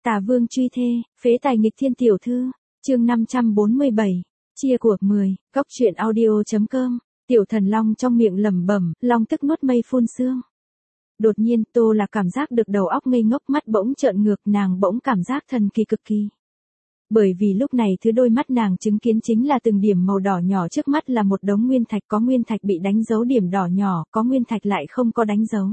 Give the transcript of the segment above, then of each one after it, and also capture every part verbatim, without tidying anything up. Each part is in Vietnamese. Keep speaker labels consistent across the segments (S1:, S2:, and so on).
S1: Tà vương truy thê, phế tài nghịch thiên tiểu thư, chương năm trăm bốn mươi bảy, chia của mười, góc truyện audio.com, tiểu thần long trong miệng lẩm bẩm, long tức nuốt mây phun sương. Đột nhiên Tô Lạc cảm giác được đầu óc ngây ngốc, mắt bỗng trợn ngược, nàng bỗng cảm giác thần kỳ cực kỳ. Bởi vì lúc này thứ đôi mắt nàng chứng kiến chính là từng điểm màu đỏ nhỏ trước mắt là một đống nguyên thạch, có nguyên thạch bị đánh dấu điểm đỏ nhỏ, có nguyên thạch lại không có đánh dấu.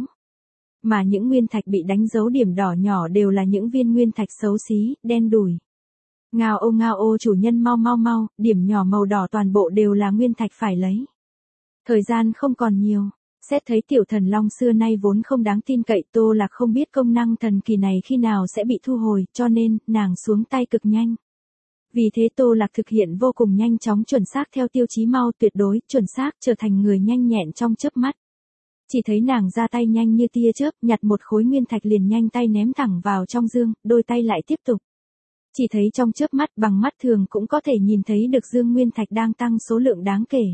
S1: Mà những nguyên thạch bị đánh dấu điểm đỏ nhỏ đều là những viên nguyên thạch xấu xí, đen đủi. Ngao ô ngao ô, chủ nhân mau mau mau, điểm nhỏ màu đỏ toàn bộ đều là nguyên thạch phải lấy. Thời gian không còn nhiều, xét thấy tiểu thần long xưa nay vốn không đáng tin cậy, Tô Lạc không biết công năng thần kỳ này khi nào sẽ bị thu hồi, cho nên, nàng xuống tay cực nhanh. Vì thế Tô Lạc thực hiện vô cùng nhanh chóng chuẩn xác theo tiêu chí mau, tuyệt đối, chuẩn xác, trở thành người nhanh nhẹn trong chớp mắt. Chỉ thấy nàng ra tay nhanh như tia chớp, nhặt một khối nguyên thạch liền nhanh tay ném thẳng vào trong dương, đôi tay lại tiếp tục. Chỉ thấy trong chớp mắt, bằng mắt thường cũng có thể nhìn thấy được dương nguyên thạch đang tăng số lượng đáng kể.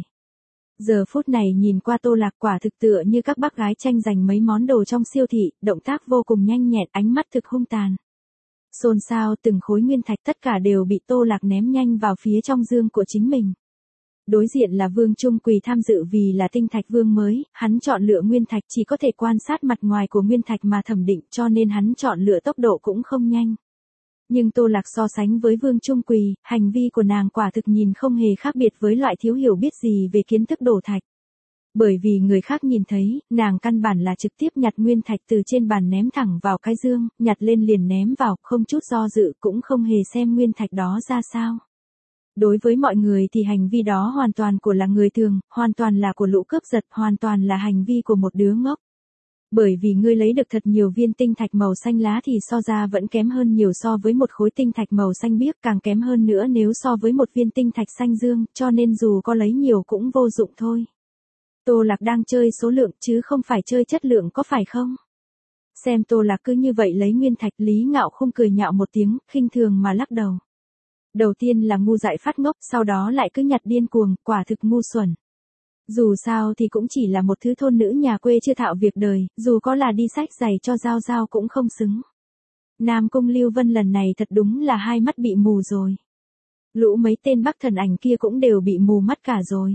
S1: Giờ phút này nhìn qua Tô Lạc quả thực tựa như các bác gái tranh giành mấy món đồ trong siêu thị, động tác vô cùng nhanh nhẹn, ánh mắt thực hung tàn. Xôn xao, từng khối nguyên thạch tất cả đều bị Tô Lạc ném nhanh vào phía trong dương của chính mình. Đối diện là Vương Trung Quỳ tham dự vì là tinh thạch vương mới, hắn chọn lựa nguyên thạch chỉ có thể quan sát mặt ngoài của nguyên thạch mà thẩm định, cho nên hắn chọn lựa tốc độ cũng không nhanh. Nhưng Tô Lạc so sánh với Vương Trung Quỳ, hành vi của nàng quả thực nhìn không hề khác biệt với loại thiếu hiểu biết gì về kiến thức đổ thạch. Bởi vì người khác nhìn thấy, nàng căn bản là trực tiếp nhặt nguyên thạch từ trên bàn ném thẳng vào cái dương, nhặt lên liền ném vào, không chút do dự, cũng không hề xem nguyên thạch đó ra sao. Đối với mọi người thì hành vi đó hoàn toàn của là người thường, hoàn toàn là của lũ cướp giật, hoàn toàn là hành vi của một đứa ngốc. Bởi vì ngươi lấy được thật nhiều viên tinh thạch màu xanh lá thì so ra vẫn kém hơn nhiều so với một khối tinh thạch màu xanh biếc, càng kém hơn nữa nếu so với một viên tinh thạch xanh dương, cho nên dù có lấy nhiều cũng vô dụng thôi. Tô Lạc đang chơi số lượng chứ không phải chơi chất lượng, có phải không? Xem Tô Lạc cứ như vậy lấy nguyên thạch, Lý Ngạo Khung cười nhạo một tiếng, khinh thường mà lắc đầu. Đầu tiên là ngu dại phát ngốc, sau đó lại cứ nhặt điên cuồng, quả thực ngu xuẩn. Dù sao thì cũng chỉ là một thứ thôn nữ nhà quê chưa thạo việc đời, dù có là đi sách giày cho Giao Giao cũng không xứng. Nam Cung Lưu Vân lần này thật đúng là hai mắt bị mù rồi. Lũ mấy tên Bắc Thần Ảnh kia cũng đều bị mù mắt cả rồi.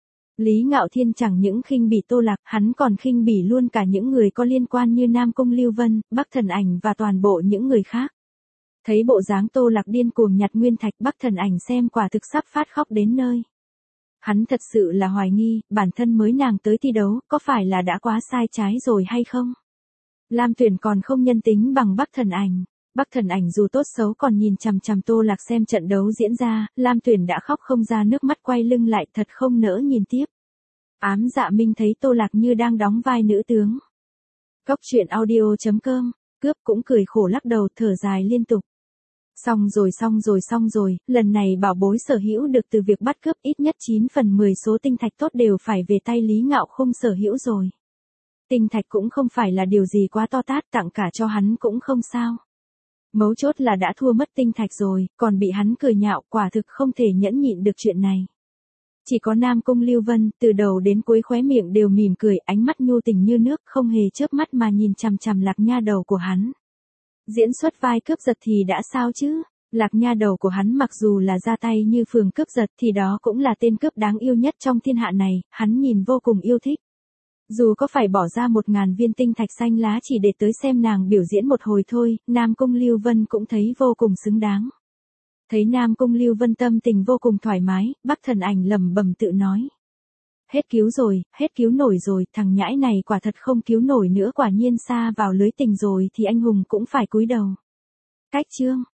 S1: Lý Ngạo Thiên chẳng những khinh bỉ Tô Lạc, hắn còn khinh bỉ luôn cả những người có liên quan như Nam Cung Lưu Vân, Bắc Thần Ảnh và toàn bộ những người khác. Thấy bộ dáng Tô Lạc điên cuồng nhặt nguyên thạch, Bắc Thần Ảnh xem quả thực sắp phát khóc đến nơi. Hắn thật sự là hoài nghi, bản thân mới nàng tới thi đấu, có phải là đã quá sai trái rồi hay không? Lam Tuyển còn không nhân tính bằng Bắc Thần Ảnh. Bắc Thần Ảnh dù tốt xấu còn nhìn chằm chằm Tô Lạc xem trận đấu diễn ra, Lam Tuyển đã khóc không ra nước mắt, quay lưng lại, thật không nỡ nhìn tiếp. Ám Dạ Minh thấy Tô Lạc như đang đóng vai nữ tướng. Góc truyện audio.com, cướp cũng cười khổ lắc đầu, thở dài liên tục. Xong rồi xong rồi xong rồi, lần này bảo bối sở hữu được từ việc bắt cướp, ít nhất chín phần mười số tinh thạch tốt đều phải về tay Lý Ngạo Khung sở hữu rồi. Tinh thạch cũng không phải là điều gì quá to tát, tặng cả cho hắn cũng không sao. Mấu chốt là đã thua mất tinh thạch rồi, còn bị hắn cười nhạo, quả thực không thể nhẫn nhịn được chuyện này. Chỉ có Nam Cung Lưu Vân, từ đầu đến cuối khóe miệng đều mỉm cười, ánh mắt nhu tình như nước, không hề chớp mắt mà nhìn chằm chằm Lạc Nha đầu của hắn. Diễn xuất vai cướp giật thì đã sao chứ? Lạc Nha đầu của hắn mặc dù là ra tay như phường cướp giật thì đó cũng là tên cướp đáng yêu nhất trong thiên hạ này, hắn nhìn vô cùng yêu thích. Dù có phải bỏ ra một ngàn viên tinh thạch xanh lá chỉ để tới xem nàng biểu diễn một hồi thôi, Nam Cung Lưu Vân cũng thấy vô cùng xứng đáng. Thấy Nam Cung Lưu Vân tâm tình vô cùng thoải mái, Bắc Thần Ảnh lẩm bẩm tự nói. Hết cứu rồi, hết cứu nổi rồi, thằng nhãi này quả thật không cứu nổi nữa, quả nhiên xa vào lưới tình rồi thì anh hùng cũng phải cúi đầu. Cách chương.